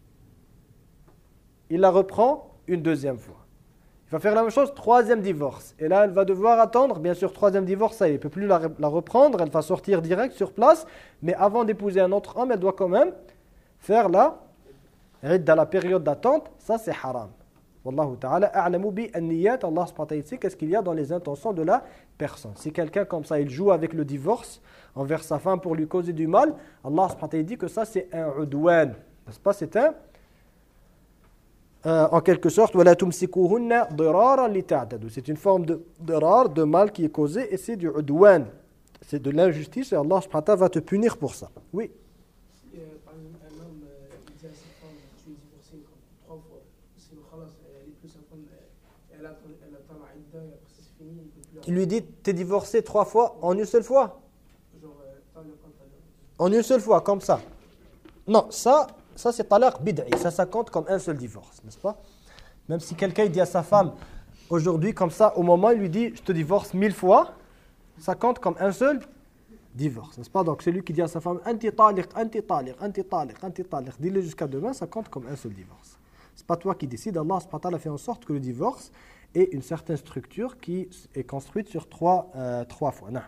Il la reprend une deuxième fois. Il va faire la même chose, troisième divorce. Et là, elle va devoir attendre, bien sûr, troisième divorce, ça y est, elle ne peut plus la, la reprendre, elle va sortir direct sur place. Mais avant d'épouser un autre homme, elle doit quand même faire la dans la période d'attente. Ça, c'est haram. Wallahu ta'ala a'lamu bi an-niyyat. Allah subhanahu wa ta'ala sait qu'est-ce qu'il y a dans les intentions de la personne. Si quelqu'un comme ça, il joue avec le divorce envers sa femme pour lui causer du mal, Allah subhanahu wa ta'ala dit que ça, c'est un udwan. N'est-ce pas? C'est un Euh, en quelque sorte, وَلَا تُمْسِكُوهُنَّ ضِرَارًا لِتَعْتَدُوا. C'est une forme de dirar, de mal qui est causé, et c'est du udwan. C'est de l'injustice, et Allah subhanahu wa ta'ala va te punir pour ça. Oui. Si, euh, par exemple, un homme euh, il dit à sa femme, tu es divorcé comme trois fois, sinon, khalas, elle est plus sa femme, elle, elle attend, elle attend la idda, et après c'est fini, il peut plus la Il lui dit, t'es divorcé trois fois en une seule fois? Genre, euh, t'as le compte à l'heure. En une seule fois, comme ça. Non, ça, ça c'est talaq bid'i. Ça, ça compte comme un seul divorce, n'est-ce pas? Même si quelqu'un dit à sa femme, aujourd'hui, comme ça, au moment, il lui dit, je te divorce mille fois, ça compte comme un seul divorce, n'est-ce pas? Donc, celui qui dit à sa femme, anti taliq, anti taliq, anti taliq, anti taliq, dis-le jusqu'à demain, ça compte comme un seul divorce. C'est pas toi qui décides. Allah subhanahu wa ta'ala fait en sorte que le divorce ait une certaine structure qui est construite sur trois, euh, trois fois. Non.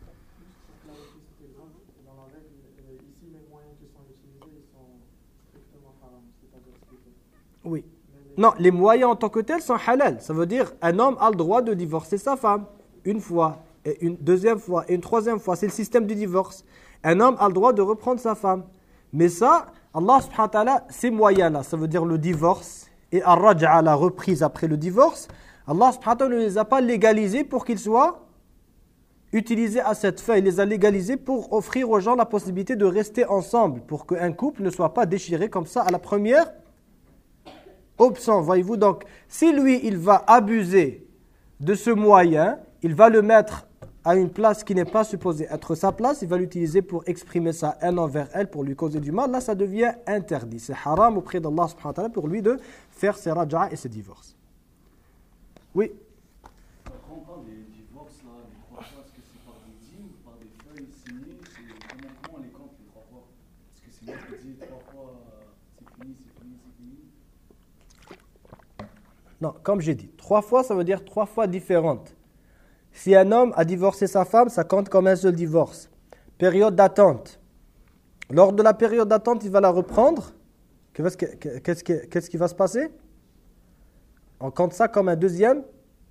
Dans la règle, euh, ici, les moyens qui sont utilisés, ils sont strictement haram, c'est-à-dire ce qu'il fait. Oui. Non, les moyens en tant que tels sont halal. Ça veut dire un homme a le droit de divorcer sa femme une fois, et une deuxième fois, et une troisième fois. C'est le système du divorce. Un homme a le droit de reprendre sa femme. Mais ça, Allah subhanahu wa ta'ala, ces moyens-là, ça veut dire le divorce et ar-raj'a, la reprise après le divorce, Allah subhanahu wa ta'ala ne les a pas légalisés pour qu'ils soient utilisés à cette fin. Il les a légalisés pour offrir aux gens la possibilité de rester ensemble, pour qu'un couple ne soit pas déchiré comme ça à la première option. Voyez-vous, donc, si lui, il va abuser de ce moyen, il va le mettre à une place qui n'est pas supposée être sa place, il va l'utiliser pour exprimer sa haine envers elle, pour lui causer du mal. Là, ça devient interdit. C'est haram auprès d'Allah subhanahu wa ta'ala pour lui de faire ses raj'a et ses divorces. Oui. Quand on parle des divorces, là, les trois fois, est-ce que c'est par des dîmes, par des feuilles signées? Comment, comment on les compte les trois fois? Est-ce que c'est moi qui dis trois fois, euh, c'est fini, c'est fini, c'est fini? Non, comme j'ai dit, trois fois, ça veut dire trois fois différentes. Si un homme a divorcé sa femme, ça compte comme un seul divorce. Période d'attente. Lors de la période d'attente, il va la reprendre. Qu'est-ce qui, qu'est-ce qui, qu'est-ce qui va se passer? On compte ça comme un deuxième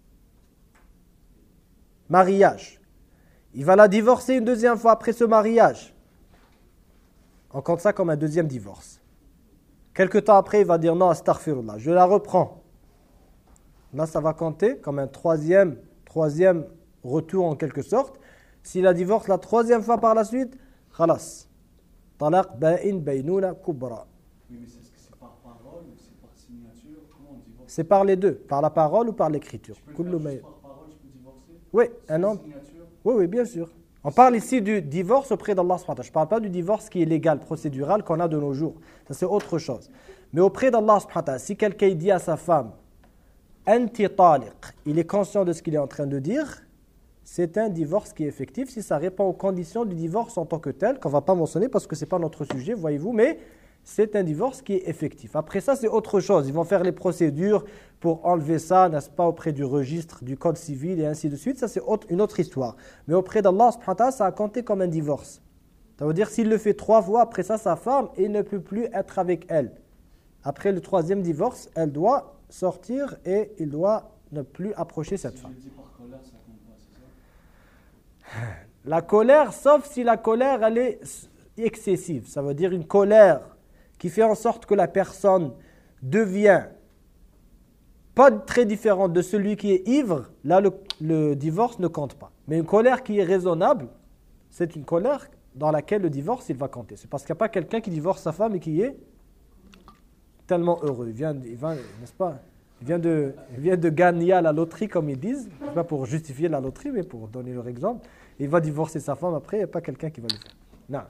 mariage. Il va la divorcer une deuxième fois après ce mariage. On compte ça comme un deuxième divorce. Quelque temps après, il va dire non, astaghfirullah, je la reprends. Là, ça va compter comme un troisième Troisième retour en quelque sorte. S'il la divorce la troisième fois par la suite, khalas. Talaq ba'in baynouna kubra. Oui, mais est-ce que c'est par parole ou c'est par signature? Comment on divorce? C'est par les deux, par la parole ou par l'écriture. Je peux le faire juste par parole, je peux divorcer? Oui, un Sans homme. signature? Oui, oui, bien sûr. On parle ici du divorce auprès d'Allah subhanahu wa ta'ala. Je ne parle pas du divorce qui est légal, procédural, qu'on a de nos jours. Ça, c'est autre chose. Mais auprès d'Allah subhanahu wa ta'ala, si quelqu'un dit à sa femme, anti taliq, il est conscient de ce qu'il est en train de dire, c'est un divorce qui est effectif si ça répond aux conditions du divorce en tant que tel, qu'on ne va pas mentionner parce que ce n'est pas notre sujet, voyez-vous, mais c'est un divorce qui est effectif. Après ça, c'est autre chose. Ils vont faire les procédures pour enlever ça, n'est-ce pas, auprès du registre, du code civil et ainsi de suite. Ça, c'est autre, une autre histoire. Mais auprès d'Allah, subhanahu wa ta'ala, ça a compté comme un divorce. Ça veut dire s'il le fait trois fois, après ça, sa femme, il ne peut plus être avec elle. Après le troisième divorce, elle doit sortir et il doit ne plus approcher cette Si femme. je le dis par colère, ça compte pas, c'est ça? La colère, sauf si la colère elle est excessive. Ça veut dire une colère qui fait en sorte que la personne devient pas très différente de celui qui est ivre. Là, le, le divorce ne compte pas. Mais une colère qui est raisonnable, c'est une colère dans laquelle le divorce, il va compter. C'est parce qu'il n'y a pas quelqu'un qui divorce sa femme et qui est tellement heureux. Il vient, il va, n'est-ce pas? Il vient de, il vient de gagner à la loterie, comme ils disent. Pas pour justifier la loterie, mais pour donner leur exemple. Il va divorcer sa femme après, il n'y a pas quelqu'un qui va le faire. Non.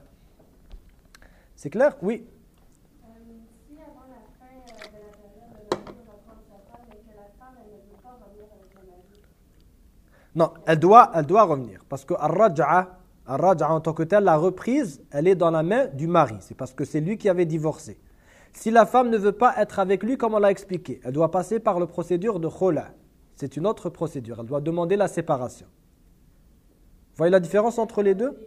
C'est clair? Oui. Euh, si avant la fin euh, de la période, le mari reprend sa Non, elle doit, elle doit revenir. Parce que Ar-Raj'a, Ar-Raj'a en tant que telle, la reprise, elle est dans la main du mari. C'est parce que c'est lui qui avait divorcé. Si la femme ne veut pas être avec lui, comme on l'a expliqué, elle doit passer par la procédure de khula. C'est une autre procédure. Elle doit demander la séparation. Vous voyez la différence entre les deux?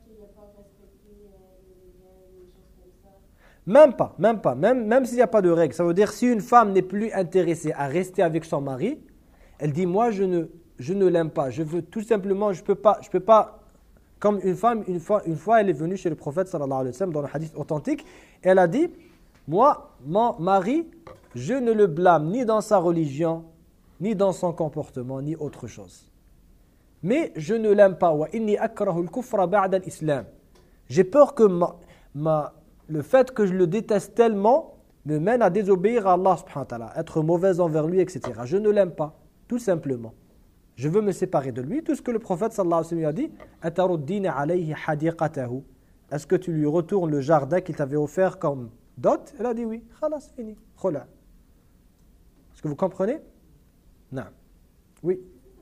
Même pas, même pas. Même, même s'il n'y a pas de règle. Ça veut dire si une femme n'est plus intéressée à rester avec son mari, elle dit moi je ne, je ne l'aime pas. Je veux tout simplement, je peux pas, je peux pas. Comme une femme, une fois, une fois elle est venue chez le prophète sallallahu alayhi wa sallam dans le hadith authentique, et elle a dit moi, mon mari, je ne le blâme ni dans sa religion, ni dans son comportement, ni autre chose. Mais je ne l'aime pas. Wa inni akrahu al-kufra ba'da al-islam. J'ai peur que ma, ma, le fait que je le déteste tellement me mène à désobéir à Allah subhanahu wa ta'ala, être mauvaise envers lui, et cetera. Je ne l'aime pas, tout simplement. Je veux me séparer de lui. Tout ce que le prophète sallallahu alayhi wa sallam a dit, ataruddina alayhi hadiqatahu. Est-ce que tu lui retournes le jardin qu'il t'avait offert comme dot? Elle a dit oui. Khalas, fini. Khula. Est-ce que vous comprenez? Non. Oui.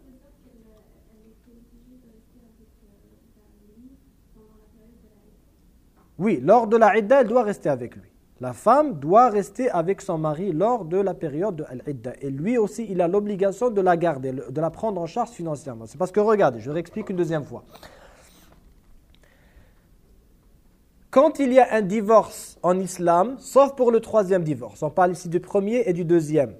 Oui, lors de la idda, elle doit rester avec lui. La femme doit rester avec son mari lors de la période de l'idda. Et lui aussi, il a l'obligation de la garder, de la prendre en charge financièrement. C'est parce que, regardez, je réexplique une deuxième fois. Quand il y a un divorce en islam, sauf pour le troisième divorce, on parle ici du premier et du deuxième,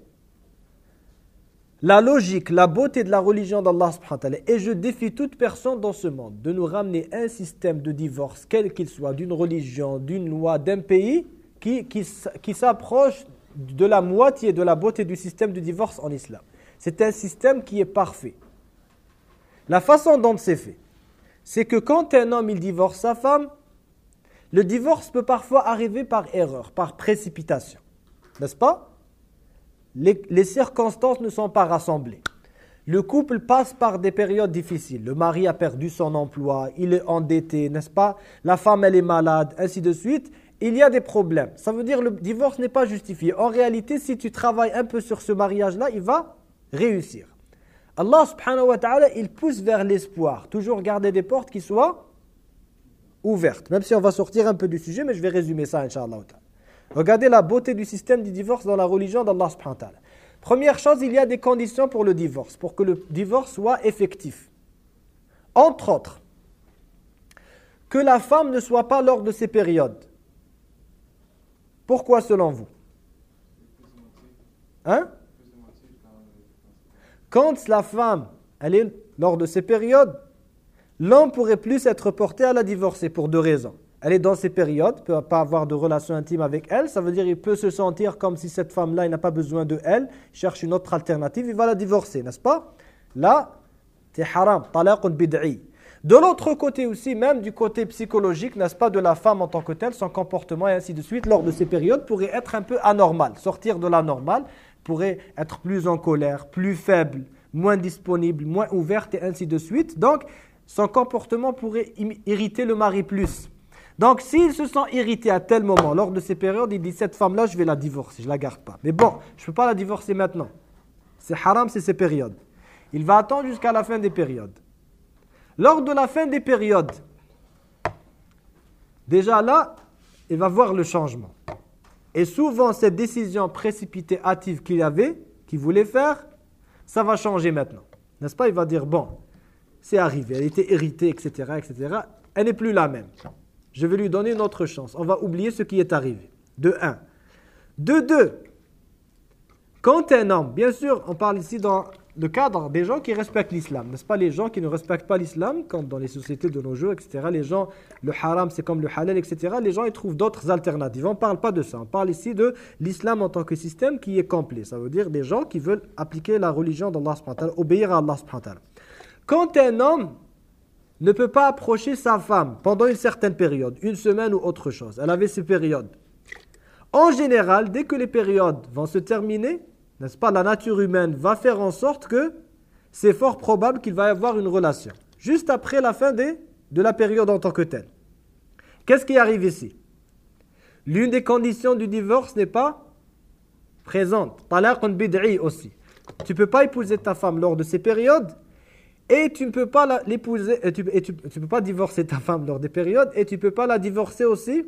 la logique, la beauté de la religion d'Allah subhanahu wa ta'ala, et je défie toute personne dans ce monde de nous ramener un système de divorce, quel qu'il soit, d'une religion, d'une loi, d'un pays, qui, qui, qui s'approche de la moitié de la beauté du système de divorce en islam. C'est un système qui est parfait. La façon dont c'est fait, c'est que quand un homme il divorce sa femme, le divorce peut parfois arriver par erreur, par précipitation. N'est-ce pas? Les, les circonstances ne sont pas rassemblées. Le couple passe par des périodes difficiles. Le mari a perdu son emploi, il est endetté, n'est-ce pas? La femme, elle est malade, ainsi de suite. Il y a des problèmes. Ça veut dire que le divorce n'est pas justifié. En réalité, si tu travailles un peu sur ce mariage-là, il va réussir. Allah subhanahu wa ta'ala, il pousse vers l'espoir. Toujours garder des portes qui soient ouvertes. Même si on va sortir un peu du sujet, mais je vais résumer ça, incha'Allah. Regardez la beauté du système du divorce dans la religion d'Allah subhanahu wa ta'ala. Première chose, il y a des conditions pour le divorce, pour que le divorce soit effectif. Entre autres, que la femme ne soit pas lors de ces périodes. Pourquoi selon vous? Hein? Quand la femme, elle est lors de ces périodes, l'homme pourrait plus être porté à la divorcer pour deux raisons. Elle est dans ces périodes, ne peut pas avoir de relation intime avec elle. Ça veut dire qu'il peut se sentir comme si cette femme-là, il n'a pas besoin de elle, cherche une autre alternative, il va la divorcer, n'est-ce pas? Là, c'est haram, talaqun bid'i. De l'autre côté aussi, même du côté psychologique, n'est-ce pas, de la femme en tant que telle, son comportement et ainsi de suite, lors de ces périodes, pourrait être un peu anormal. Sortir de la normale, pourrait être plus en colère, plus faible, moins disponible, moins ouverte et ainsi de suite. Donc, son comportement pourrait irriter le mari plus. Donc, s'il se sent irrité à tel moment, lors de ces périodes, il dit, cette femme-là, je vais la divorcer, je ne la garde pas. Mais bon, je ne peux pas la divorcer maintenant. C'est haram, c'est ces périodes. Il va attendre jusqu'à la fin des périodes. Lors de la fin des périodes, déjà là, il va voir le changement. Et souvent, cette décision précipitée, hâtive qu'il avait, qu'il voulait faire, ça va changer maintenant. N'est-ce pas? Il va dire, bon, c'est arrivé, elle était irritée, et cetera, et cetera. Elle n'est plus la même. Je vais lui donner une autre chance. On va oublier ce qui est arrivé. De un. De deux. Quand un homme, bien sûr, on parle ici dans le cadre des gens qui respectent l'islam, n'est-ce pas? Les gens qui ne respectent pas l'islam, comme dans les sociétés de nos jours, et cetera. Les gens, le haram, c'est comme le halal, et cetera. Les gens, ils trouvent d'autres alternatives. On ne parle pas de ça. On parle ici de l'islam en tant que système qui est complet. Ça veut dire des gens qui veulent appliquer la religion d'Allah subhanahu wa ta'ala, obéir à Allah subhanahu wa ta'ala. Quand un homme ne peut pas approcher sa femme pendant une certaine période, une semaine ou autre chose, elle avait ces périodes. En général, dès que les périodes vont se terminer, n'est-ce pas, la nature humaine va faire en sorte que c'est fort probable qu'il va y avoir une relation. Juste après la fin des, de la période en tant que telle. Qu'est-ce qui arrive ici? L'une des conditions du divorce n'est pas présente. Talaqun bid'i aussi. Tu ne peux pas épouser ta femme lors de ces périodes. et tu ne peux pas la- l'épouser, et tu, et tu, tu peux pas divorcer ta femme lors des périodes, et tu ne peux pas la divorcer aussi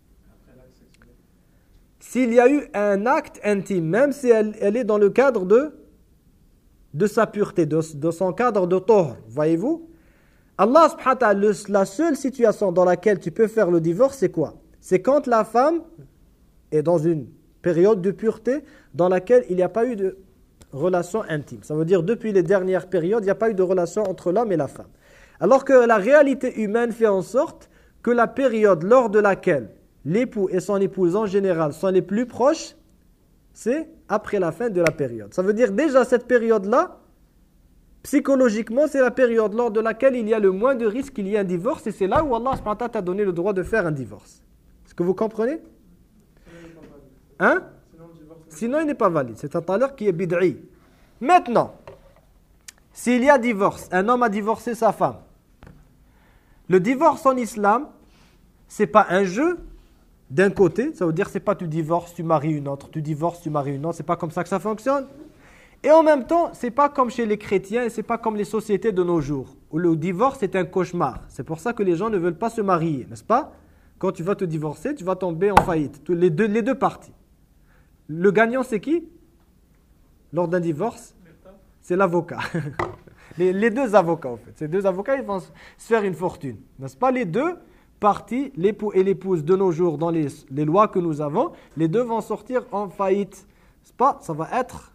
s'il y a eu un acte intime, même si elle, elle est dans le cadre de, de sa pureté, de, de son cadre de tohr. Voyez-vous? Allah subhanahu wa ta'ala, le- la seule situation dans laquelle tu peux faire le divorce, c'est quoi? C'est quand la femme est dans une période de pureté dans laquelle il n'y a pas eu de relation intime. Ça veut dire depuis les dernières périodes, il n'y a pas eu de relation entre l'homme et la femme. Alors que la réalité humaine fait en sorte que la période lors de laquelle l'époux et son épouse en général sont les plus proches, c'est après la fin de la période. Ça veut dire déjà cette période-là, psychologiquement, c'est la période lors de laquelle il y a le moins de risque qu'il y ait un divorce, et c'est là où Allah subhanahu wa ta'ala t'a donné le droit de faire un divorce. Est-ce que vous comprenez? Hein? Sinon, il n'est pas valide. C'est un talaq qui est bid'i. Maintenant, s'il y a divorce, un homme a divorcé sa femme. Le divorce en islam, c'est pas un jeu d'un côté, ça veut dire c'est pas tu divorces, tu maries une autre, tu divorces, tu maries une autre, c'est pas comme ça que ça fonctionne. Et en même temps, c'est pas comme chez les chrétiens, et c'est pas comme les sociétés de nos jours, où le divorce est un cauchemar. C'est pour ça que les gens ne veulent pas se marier, n'est-ce pas? Quand tu vas te divorcer, tu vas tomber en faillite, tous les deux, les deux parties. Le gagnant, c'est qui? Lors d'un divorce, c'est l'avocat. les, les deux avocats, en fait. Ces deux avocats, ils vont se faire une fortune. N'est-ce pas? Les deux parties, l'époux et l'épouse de nos jours, dans les, les lois que nous avons, les deux vont sortir en faillite. N'est-ce pas? Ça va être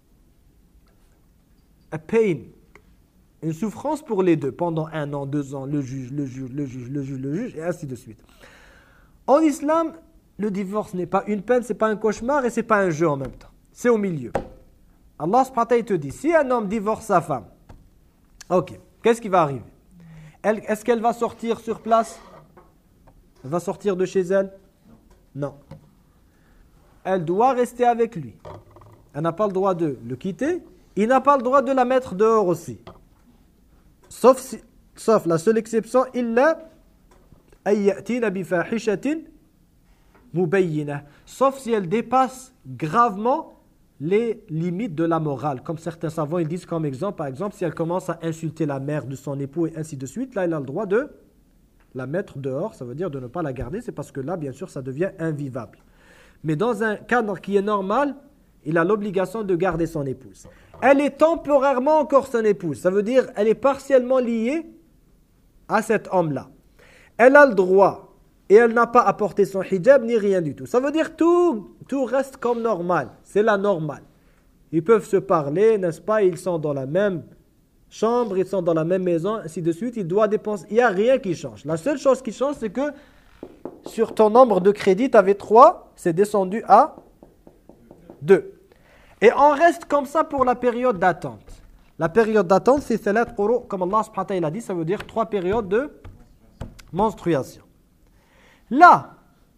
a pain, une souffrance pour les deux, pendant un an, deux ans, le juge, le juge, le juge, le juge, le juge, et ainsi de suite. En islam, le divorce n'est pas une peine, c'est pas un cauchemar et c'est pas un jeu en même temps. C'est au milieu. Allah subhanahu wa ta'ala te dit, si un homme divorce sa femme, ok, qu'est-ce qui va arriver? Elle, est-ce qu'elle va sortir sur place? Elle va sortir de chez elle? Non. Elle doit rester avec lui. Elle n'a pas le droit de le quitter. Il n'a pas le droit de la mettre dehors aussi. Sauf, si, sauf la seule exception, illa ayyatina bi fahishatin mubayyinah. Sauf si elle dépasse gravement les limites de la morale. Comme certains savants, ils disent comme exemple, par exemple, si elle commence à insulter la mère de son époux et ainsi de suite, là, elle a le droit de la mettre dehors. Ça veut dire de ne pas la garder. C'est parce que là, bien sûr, ça devient invivable. Mais dans un cadre qui est normal, il a l'obligation de garder son épouse. Elle est temporairement encore son épouse. Ça veut dire elle est partiellement liée à cet homme-là. Elle a le droit et elle n'a pas à porter son hijab ni rien du tout. Ça veut dire tout, tout reste comme normal. C'est la normale. Ils peuvent se parler, n'est-ce pas? Ils sont dans la même chambre, ils sont dans la même maison, ainsi de suite. Il doit dépenser. Il n'y a rien qui change. La seule chose qui change, c'est que sur ton nombre de crédits, tu avais trois, c'est descendu à deux. Et on reste comme ça pour la période d'attente. La période d'attente, c'est salat quru, comme Allah subhanahu wa ta'ala a dit, ça veut dire trois périodes de menstruation. Là,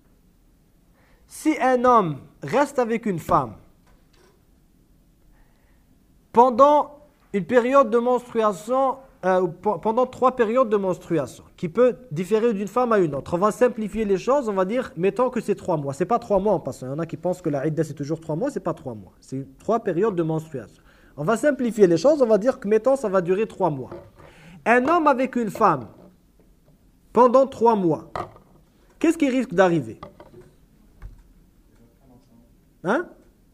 si un homme reste avec une femme pendant une période de menstruation, euh, pendant trois périodes de menstruation, qui peut différer d'une femme à une autre, on va simplifier les choses, on va dire, mettons que c'est trois mois. C'est pas trois mois en passant. Il y en a qui pensent que la idda c'est toujours trois mois, c'est pas trois mois. C'est trois périodes de menstruation. On va simplifier les choses, on va dire que mettons ça va durer trois mois. Un homme avec une femme pendant trois mois, qu'est-ce qui risque d'arriver? Hein?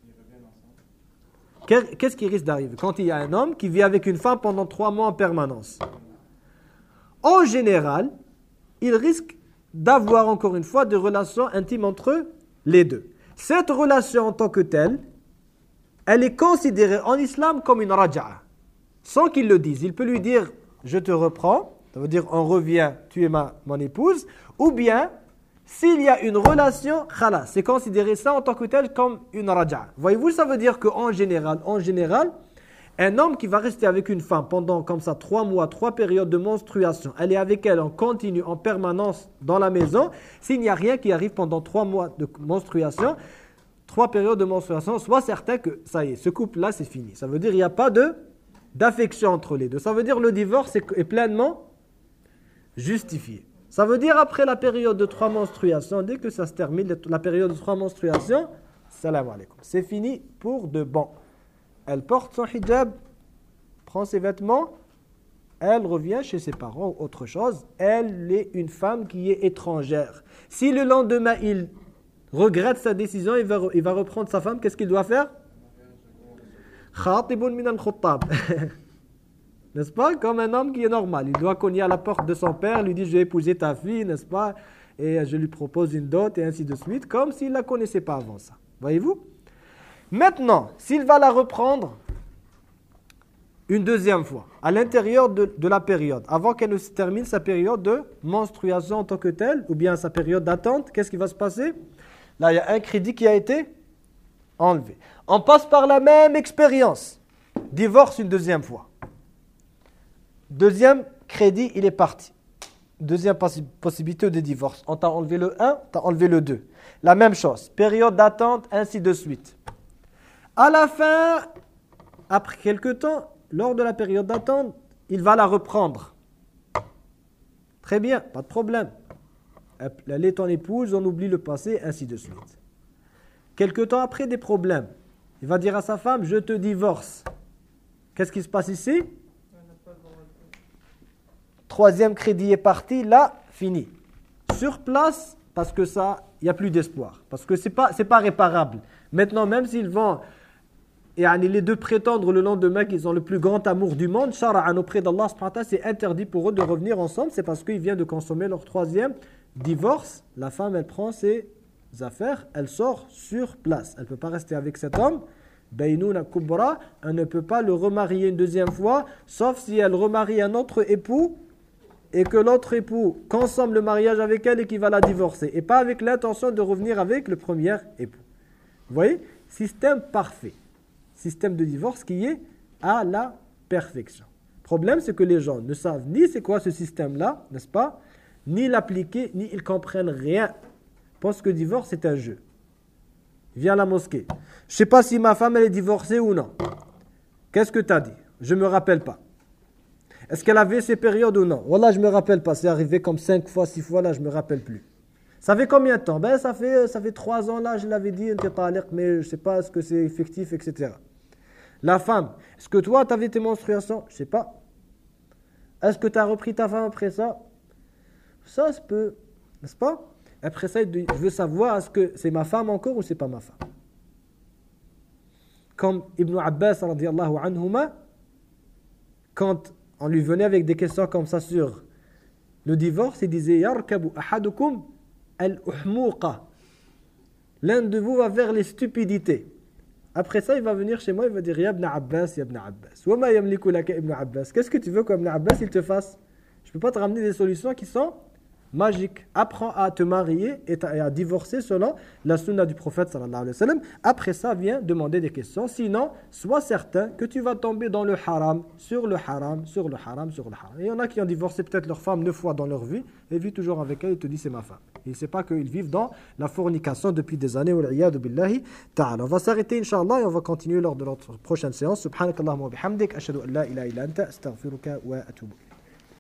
Qu'est-ce qui risque d'arriver quand il y a un homme qui vit avec une femme pendant trois mois en permanence? En général, il risque d'avoir encore une fois des relations intimes entre les deux. Cette relation en tant que telle, elle est considérée en islam comme une raja'a. Sans qu'il le dise, il peut lui dire « je te reprends », ça veut dire « on revient, tu es ma, mon épouse », ou bien s'il y a une relation, khalas, c'est considéré ça en tant que tel comme une raja'a. Voyez-vous, ça veut dire qu'en général, en général, un homme qui va rester avec une femme pendant comme ça trois mois, trois périodes de menstruation, elle est avec elle en continu, en permanence dans la maison, s'il n'y a rien qui arrive pendant trois mois de menstruation, trois périodes de menstruation, sois certain que ça y est, ce couple-là c'est fini. Ça veut dire qu'il n'y a pas de d'affection entre les deux. Ça veut dire le divorce est, est pleinement justifié. Ça veut dire après la période de trois menstruations, dès que ça se termine, la période de trois menstruations, salam alaikum. C'est fini pour de bon. Elle porte son hijab, prend ses vêtements elle revient chez ses parents ou autre chose, elle est une femme qui est étrangère. Si le lendemain il regrette sa décision, il va, il va reprendre sa femme, qu'est-ce qu'il doit faire? Khatibun min al-khuttab. N'est-ce pas? Comme un homme qui est normal. Il doit cogner à la porte de son père, lui dit je vais épouser ta fille, n'est-ce pas? Et je lui propose une dot et ainsi de suite, comme s'il ne la connaissait pas avant ça. Voyez-vous? Maintenant, s'il va la reprendre une deuxième fois, à l'intérieur de, de la période, avant qu'elle ne se termine sa période de menstruation en tant que telle, ou bien sa période d'attente, qu'est-ce qui va se passer? Là, il y a un crédit qui a été enlevé. On passe par la même expérience. Divorce une deuxième fois. Deuxième crédit, il est parti. Deuxième possi- possibilité de divorce. On t'a enlevé le un, on t'a enlevé le deux. La même chose. Période d'attente, ainsi de suite. À la fin, après quelque temps, lors de la période d'attente, il va la reprendre. Très bien, pas de problème. Elle est ton épouse, on oublie le passé, ainsi de suite. Quelque temps après, des problèmes. Il va dire à sa femme, je te divorce. Qu'est-ce qui se passe ici? Troisième crédit est parti, là, fini. Sur place, parce que ça, il n'y a plus d'espoir. Parce que ce n'est pas, c'est pas réparable. Maintenant, même s'ils vont, et les deux prétendre le lendemain qu'ils ont le plus grand amour du monde, shara'an auprès d'Allah, c'est interdit pour eux de revenir ensemble. C'est parce qu'ils viennent de consommer leur troisième divorce. La femme, elle prend ses affaires, elle sort sur place. Elle ne peut pas rester avec cet homme. Baynouna kubra, elle ne peut pas le remarier une deuxième fois, sauf si elle remarie un autre époux et que l'autre époux consomme le mariage avec elle et qu'il va la divorcer. Et pas avec l'intention de revenir avec le premier époux. Vous voyez? Système parfait. Système de divorce qui est à la perfection. Le problème, c'est que les gens ne savent ni c'est quoi ce système-là, n'est-ce pas? Ni l'appliquer, ni ils comprennent rien. Ils pensent que le divorce, c'est un jeu. Viens à la mosquée. Je ne sais pas si ma femme, elle est divorcée ou non. Qu'est-ce que tu as dit? Je ne me rappelle pas. Est-ce qu'elle avait ces périodes ou non? Wallah, je ne me rappelle pas. C'est arrivé comme cinq fois, six fois, là, je ne me rappelle plus. Ça fait combien de temps? Ben, ça fait, ça fait trois ans, là, je l'avais dit, mais je ne sais pas est-ce que c'est effectif, et cetera. La femme, est-ce que toi, tu avais tes menstruations? Je ne sais pas. Est-ce que tu as repris ta femme après ça? Ça, ça peut, n'est-ce pas? Après ça, je veux savoir, est-ce que c'est ma femme encore ou c'est pas ma femme? Comme Ibn Abbas, radiyallahu anhuma, quand on lui venait avec des questions comme ça sur le divorce, il disait « Yarkabu ahadukum al-uhmuqa » L'un de vous va vers les stupidités. Après ça, il va venir chez moi, il va dire « Ya ibn Abbas, ya ibn Abbas. Wa ma yamliku laka ibn Abbas. » Qu'est-ce que tu veux qu'Ibn Abbas il te fasse? Je ne peux pas te ramener des solutions qui sont magique. Apprends à te marier et à divorcer selon la sunna du prophète sallallahu alayhi wa sallam. Après ça, viens demander des questions. Sinon, sois certain que tu vas tomber dans le haram, sur le haram, sur le haram, sur le haram. Et il y en a qui ont divorcé peut-être leur femme neuf fois dans leur vie et vivent toujours avec elle et te disent c'est ma femme. Il ne sait pas qu'ils vivent dans la fornication depuis des années. On va s'arrêter, Inch'Allah, et on va continuer lors de notre prochaine séance. Subhanakallahumma wa bihamdik. Ashhadu an la ilaha illa anta, astaghfiruka wa atubu.